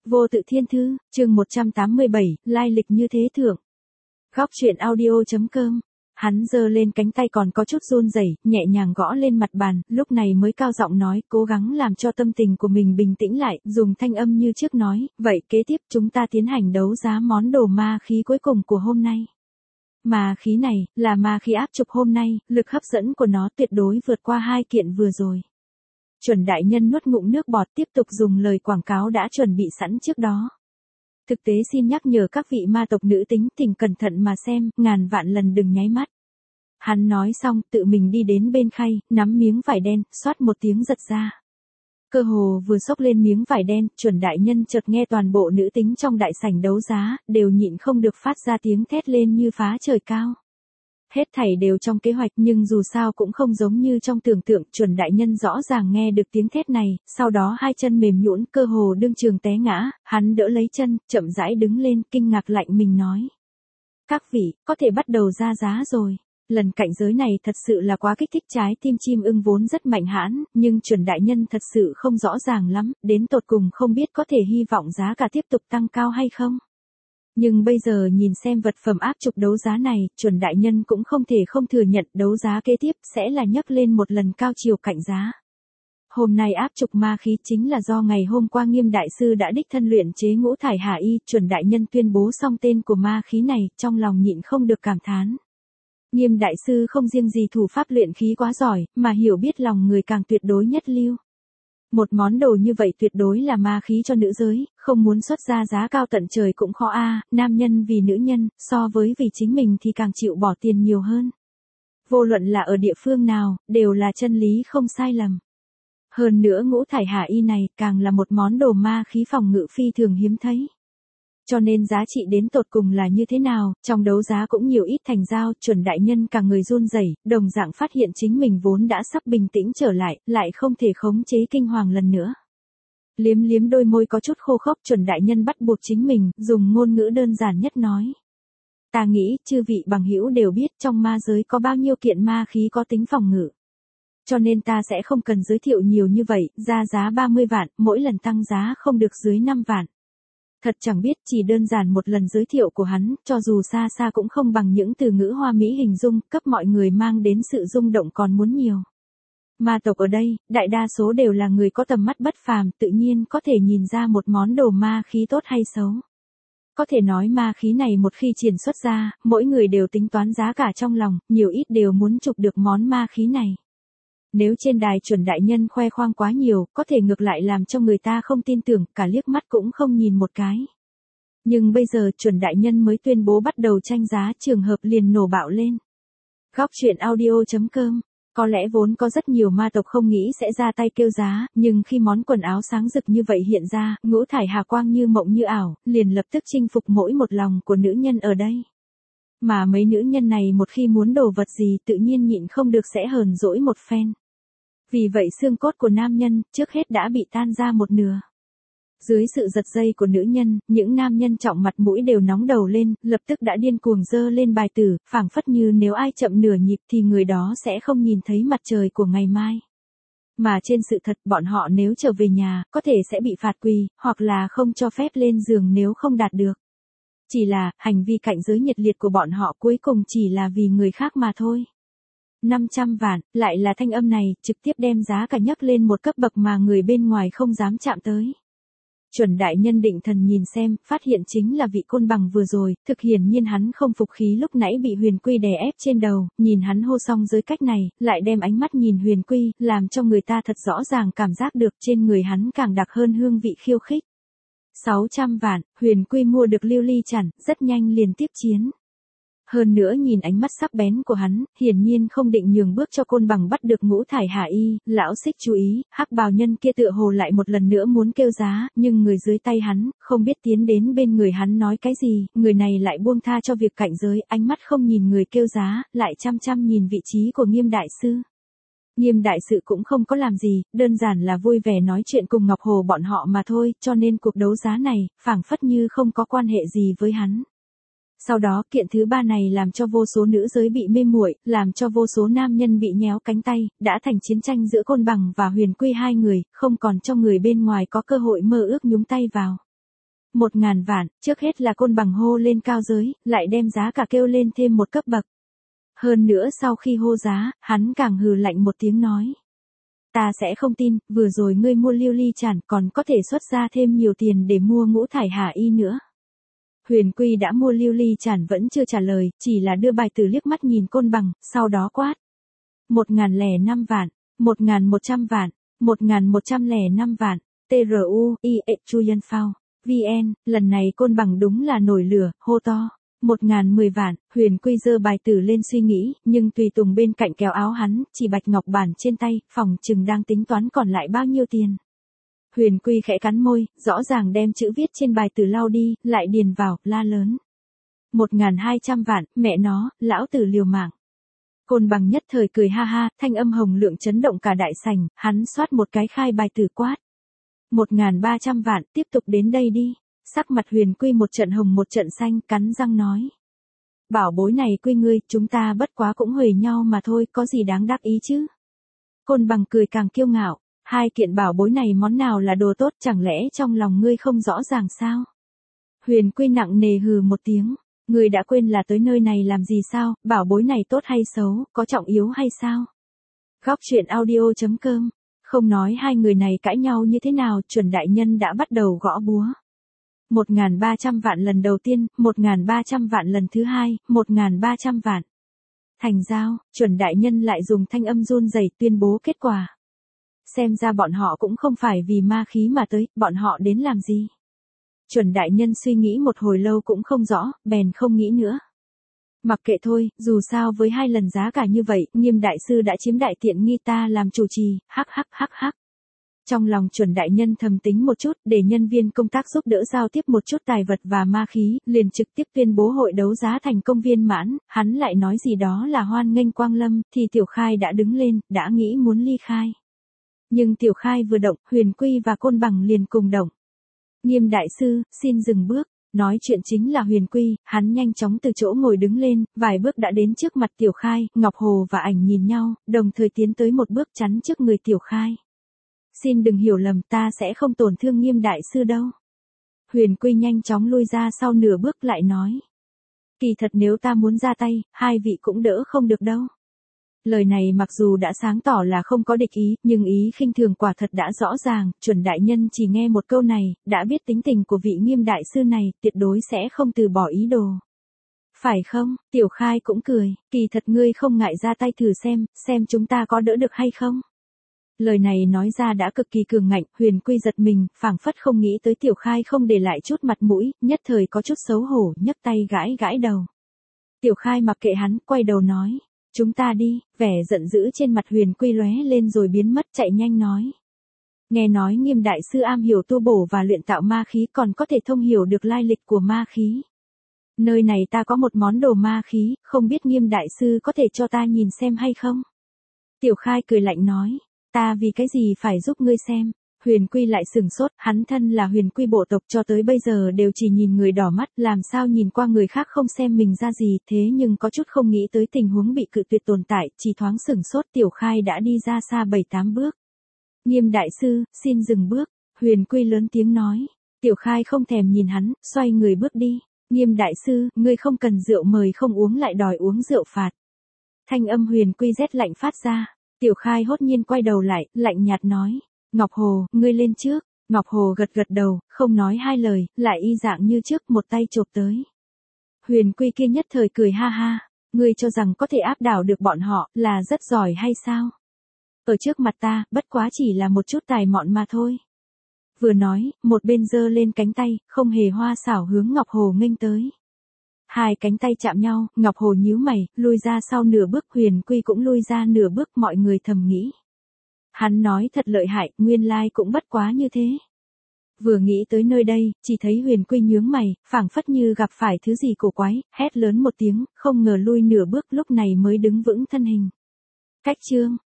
Vô tự thiên thư, chương 187, lai lịch như thế thượng. Góc truyện audio.com. Hắn giơ lên cánh tay còn có chút run rẩy, nhẹ nhàng gõ lên mặt bàn, lúc này mới cao giọng nói, cố gắng làm cho tâm tình của mình bình tĩnh lại, dùng thanh âm như trước nói, vậy kế tiếp chúng ta tiến hành đấu giá món đồ ma khí cuối cùng của hôm nay. Ma khí này, là ma khí áp trục hôm nay, lực hấp dẫn của nó tuyệt đối vượt qua hai kiện vừa rồi. Chuẩn đại nhân nuốt ngụm nước bọt tiếp tục dùng lời quảng cáo đã chuẩn bị sẵn trước đó. Thực tế xin nhắc nhở các vị ma tộc nữ tính thỉnh cẩn thận mà xem, ngàn vạn lần đừng nháy mắt. Hắn nói xong tự mình đi đến bên khay, nắm miếng vải đen, xoát một tiếng giật ra. Cơ hồ vừa xốc lên miếng vải đen, chuẩn đại nhân chợt nghe toàn bộ nữ tính trong đại sảnh đấu giá, đều nhịn không được phát ra tiếng thét lên như phá trời cao. Hết thảy đều trong kế hoạch nhưng dù sao cũng không giống như trong tưởng tượng, chuẩn đại nhân rõ ràng nghe được tiếng thét này, sau đó hai chân mềm nhũn cơ hồ đương trường té ngã, hắn đỡ lấy chân, chậm rãi đứng lên, kinh ngạc lạnh mình nói. Các vị, có thể bắt đầu ra giá rồi. Lần cạnh giới này thật sự là quá kích thích trái tim chim ưng vốn rất mạnh hãn, nhưng chuẩn đại nhân thật sự không rõ ràng lắm, đến tột cùng không biết có thể hy vọng giá cả tiếp tục tăng cao hay không. Nhưng bây giờ nhìn xem vật phẩm áp trục đấu giá này, chuẩn đại nhân cũng không thể không thừa nhận đấu giá kế tiếp sẽ là nhấc lên một lần cao chiều cạnh giá. Hôm nay áp trục ma khí chính là do ngày hôm qua Nghiêm đại sư đã đích thân luyện chế ngũ thải hà y, chuẩn đại nhân tuyên bố xong tên của ma khí này, trong lòng nhịn không được cảm thán. Nghiêm đại sư không riêng gì thủ pháp luyện khí quá giỏi, mà hiểu biết lòng người càng tuyệt đối nhất lưu. Một món đồ như vậy tuyệt đối là ma khí cho nữ giới, không muốn xuất ra giá cao tận trời cũng khó a, nam nhân vì nữ nhân, so với vì chính mình thì càng chịu bỏ tiền nhiều hơn. Vô luận là ở địa phương nào, đều là chân lý không sai lầm. Hơn nữa ngũ thải hà y này càng là một món đồ ma khí phòng ngự phi thường hiếm thấy. Cho nên giá trị đến tột cùng là như thế nào, trong đấu giá cũng nhiều ít thành giao, chuẩn đại nhân cả người run rẩy, đồng dạng phát hiện chính mình vốn đã sắp bình tĩnh trở lại không thể khống chế kinh hoàng lần nữa. Liếm liếm đôi môi có chút khô khốc, chuẩn đại nhân bắt buộc chính mình, dùng ngôn ngữ đơn giản nhất nói. Ta nghĩ, chư vị bằng hữu đều biết trong ma giới có bao nhiêu kiện ma khí có tính phòng ngự. Cho nên ta sẽ không cần giới thiệu nhiều như vậy, ra giá 30 vạn, mỗi lần tăng giá không được dưới 5 vạn. Thật chẳng biết chỉ đơn giản một lần giới thiệu của hắn, cho dù xa xa cũng không bằng những từ ngữ hoa mỹ hình dung, cấp mọi người mang đến sự rung động còn muốn nhiều. Ma tộc ở đây, đại đa số đều là người có tầm mắt bất phàm, tự nhiên có thể nhìn ra một món đồ ma khí tốt hay xấu. Có thể nói ma khí này một khi triển xuất ra, mỗi người đều tính toán giá cả trong lòng, nhiều ít đều muốn chụp được món ma khí này. Nếu trên đài chuẩn đại nhân khoe khoang quá nhiều, có thể ngược lại làm cho người ta không tin tưởng, cả liếc mắt cũng không nhìn một cái. Nhưng bây giờ chuẩn đại nhân mới tuyên bố bắt đầu tranh giá, trường hợp liền nổ bạo lên. Góc truyện audio.com. Có lẽ vốn có rất nhiều ma tộc không nghĩ sẽ ra tay kêu giá, nhưng khi món quần áo sáng rực như vậy hiện ra, ngũ thải hà quang như mộng như ảo, liền lập tức chinh phục mỗi một lòng của nữ nhân ở đây. Mà mấy nữ nhân này một khi muốn đồ vật gì tự nhiên nhịn không được sẽ hờn dỗi một phen. Vì vậy xương cốt của nam nhân, trước hết đã bị tan ra một nửa. Dưới sự giật dây của nữ nhân, những nam nhân trọng mặt mũi đều nóng đầu lên, lập tức đã điên cuồng dơ lên bài tử, phảng phất như nếu ai chậm nửa nhịp thì người đó sẽ không nhìn thấy mặt trời của ngày mai. Mà trên sự thật bọn họ nếu trở về nhà, có thể sẽ bị phạt quỳ, hoặc là không cho phép lên giường nếu không đạt được. Chỉ là, hành vi cạnh giới nhiệt liệt của bọn họ cuối cùng chỉ là vì người khác mà thôi. 500 vạn, lại là thanh âm này, trực tiếp đem giá cả nhấc lên một cấp bậc mà người bên ngoài không dám chạm tới. Chuẩn đại nhân định thần nhìn xem, phát hiện chính là vị côn bằng vừa rồi, thực hiển nhiên hắn không phục khí lúc nãy bị Huyền Quy đè ép trên đầu, nhìn hắn hô xong giới cách này, lại đem ánh mắt nhìn Huyền Quy, làm cho người ta thật rõ ràng cảm giác được trên người hắn càng đặc hơn hương vị khiêu khích. 600 vạn, Huyền Quy mua được lưu ly chản, rất nhanh liền tiếp chiến. Hơn nữa nhìn ánh mắt sắc bén của hắn, hiển nhiên không định nhường bước cho côn bằng bắt được ngũ thải hà y, lão xích chú ý, hắc bào nhân kia tựa hồ lại một lần nữa muốn kêu giá, nhưng người dưới tay hắn, không biết tiến đến bên người hắn nói cái gì, người này lại buông tha cho việc cạnh giới, ánh mắt không nhìn người kêu giá, lại chăm chăm nhìn vị trí của Nghiêm đại sư. Nghiêm đại sự cũng không có làm gì, đơn giản là vui vẻ nói chuyện cùng Ngọc Hồ bọn họ mà thôi, cho nên cuộc đấu giá này, phảng phất như không có quan hệ gì với hắn. Sau đó kiện thứ ba này làm cho vô số nữ giới bị mê muội, làm cho vô số nam nhân bị nhéo cánh tay, đã thành chiến tranh giữa côn bằng và Huyền Quy hai người, không còn cho người bên ngoài có cơ hội mơ ước nhúng tay vào. 1.000 vạn, trước hết là Côn Bằng hô lên cao giới, lại đem giá cả kêu lên thêm một cấp bậc. Hơn nữa sau khi hô giá, hắn càng hừ lạnh một tiếng nói. Ta sẽ không tin, vừa rồi ngươi mua Lưu Ly Chản còn có thể xuất ra thêm nhiều tiền để mua Ngũ Thải Hà Y nữa. Huyền Quy đã mua Lưu Ly Chản vẫn chưa trả lời, chỉ là đưa bài tử liếc mắt nhìn Côn Bằng, sau đó quát. 1.005 vạn, 1.100 vạn, 1.105 vạn, TRU-IE Chuyen Phao, VN, lần này Côn Bằng đúng là nổi lửa, hô to. 1.010 vạn, Huyền Quy giơ bài tử lên suy nghĩ, nhưng Tùy Tùng bên cạnh kéo áo hắn, chỉ bạch ngọc bản trên tay, phòng chừng đang tính toán còn lại bao nhiêu tiền. Huyền Quy khẽ cắn môi, rõ ràng đem chữ viết trên bài tử lau đi, lại điền vào, la lớn. 1.200 vạn, mẹ nó, lão tử liều mạng. Côn Bằng nhất thời cười ha ha, thanh âm hồng lượng chấn động cả đại sảnh, hắn xoát một cái khai bài tử quát. 1.300 vạn, tiếp tục đến đây đi. Sắc mặt Huyền Quy một trận hồng một trận xanh, cắn răng nói. Bảo bối này Quy ngươi, chúng ta bất quá cũng huề nhau mà thôi, có gì đáng đắc ý chứ. Côn Bằng cười càng kiêu ngạo, hai kiện bảo bối này món nào là đồ tốt, chẳng lẽ trong lòng ngươi không rõ ràng sao? Huyền Quy nặng nề hừ một tiếng, ngươi đã quên là tới nơi này làm gì sao, bảo bối này tốt hay xấu, có trọng yếu hay sao? Góc truyện audio.com, không nói hai người này cãi nhau như thế nào, chuẩn đại nhân đã bắt đầu gõ búa. 1.300 vạn lần đầu tiên, 1.300 vạn lần thứ hai, 1.300 vạn. Thành giao, chuẩn đại nhân lại dùng thanh âm run rẩy tuyên bố kết quả. Xem ra bọn họ cũng không phải vì ma khí mà tới, bọn họ đến làm gì. Chuẩn đại nhân suy nghĩ một hồi lâu cũng không rõ, bèn không nghĩ nữa. Mặc kệ thôi, dù sao với hai lần giá cả như vậy, Nghiêm đại sư đã chiếm đại tiện nghi, ta làm chủ trì, hắc hắc hắc hắc. Trong lòng chuẩn đại nhân thầm tính một chút, để nhân viên công tác giúp đỡ giao tiếp một chút tài vật và ma khí, liền trực tiếp tuyên bố hội đấu giá thành công viên mãn, hắn lại nói gì đó là hoan nghênh Quang Lâm, thì Tiểu Khai đã đứng lên, đã nghĩ muốn ly khai. Nhưng Tiểu Khai vừa động, Huyền Quy và Côn Bằng liền cùng động. Nghiêm đại sư, xin dừng bước. Nói chuyện chính là Huyền Quy, hắn nhanh chóng từ chỗ ngồi đứng lên, vài bước đã đến trước mặt Tiểu Khai, Ngọc Hồ và ảnh nhìn nhau, đồng thời tiến tới một bước chắn trước người Tiểu Khai. Xin đừng hiểu lầm, ta sẽ không tổn thương Nghiêm đại sư đâu. Huyền Quy nhanh chóng lui ra sau nửa bước lại nói. Kỳ thật nếu ta muốn ra tay, hai vị cũng đỡ không được đâu. Lời này mặc dù đã sáng tỏ là không có địch ý, nhưng ý khinh thường quả thật đã rõ ràng, chuẩn đại nhân chỉ nghe một câu này, đã biết tính tình của vị Nghiêm đại sư này, tuyệt đối sẽ không từ bỏ ý đồ. Phải không? Tiểu Khai cũng cười, kỳ thật ngươi không ngại ra tay thử xem chúng ta có đỡ được hay không? Lời này nói ra đã cực kỳ cường ngạnh, Huyền Quy giật mình, phảng phất không nghĩ tới Tiểu Khai không để lại chút mặt mũi, nhất thời có chút xấu hổ, nhấc tay gãi gãi đầu. Tiểu Khai mặc kệ hắn, quay đầu nói, chúng ta đi, vẻ giận dữ trên mặt Huyền Quy lóe lên rồi biến mất, chạy nhanh nói. Nghe nói Nghiêm đại sư am hiểu tu bổ và luyện tạo ma khí, còn có thể thông hiểu được lai lịch của ma khí. Nơi này ta có một món đồ ma khí, không biết Nghiêm đại sư có thể cho ta nhìn xem hay không? Tiểu Khai cười lạnh nói. Ta vì cái gì phải giúp ngươi xem? Huyền Quy lại sừng sốt, hắn thân là Huyền Quy bộ tộc cho tới bây giờ đều chỉ nhìn người đỏ mắt, làm sao nhìn qua người khác không xem mình ra gì, thế nhưng có chút không nghĩ tới tình huống bị cự tuyệt tồn tại, chỉ thoáng sừng sốt. Tiểu Khai đã đi ra xa 7-8 bước. Nghiêm đại sư, xin dừng bước. Huyền Quy lớn tiếng nói. Tiểu Khai không thèm nhìn hắn, xoay người bước đi. Nghiêm đại sư, ngươi không cần rượu mời không uống lại đòi uống rượu phạt. Thanh âm Huyền Quy rét lạnh phát ra. Tiểu Khai hốt nhiên quay đầu lại, lạnh nhạt nói. Ngọc Hồ, ngươi lên trước. Ngọc Hồ gật gật đầu, không nói hai lời, lại y dạng như trước một tay chộp tới. Huyền Quy kia nhất thời cười ha ha. Ngươi cho rằng có thể áp đảo được bọn họ, là rất giỏi hay sao? Ở trước mặt ta, bất quá chỉ là một chút tài mọn mà thôi. Vừa nói, một bên giơ lên cánh tay, không hề hoa xảo hướng Ngọc Hồ nghênh tới. Hai cánh tay chạm nhau, Ngọc Hồ nhíu mày, lui ra sau nửa bước, Huyền Quy cũng lui ra nửa bước, mọi người thầm nghĩ. Hắn nói thật lợi hại, nguyên lai cũng bất quá như thế. Vừa nghĩ tới nơi đây, chỉ thấy Huyền Quy nhướng mày, phảng phất như gặp phải thứ gì cổ quái, hét lớn một tiếng, không ngờ lui nửa bước lúc này mới đứng vững thân hình. Cách chương.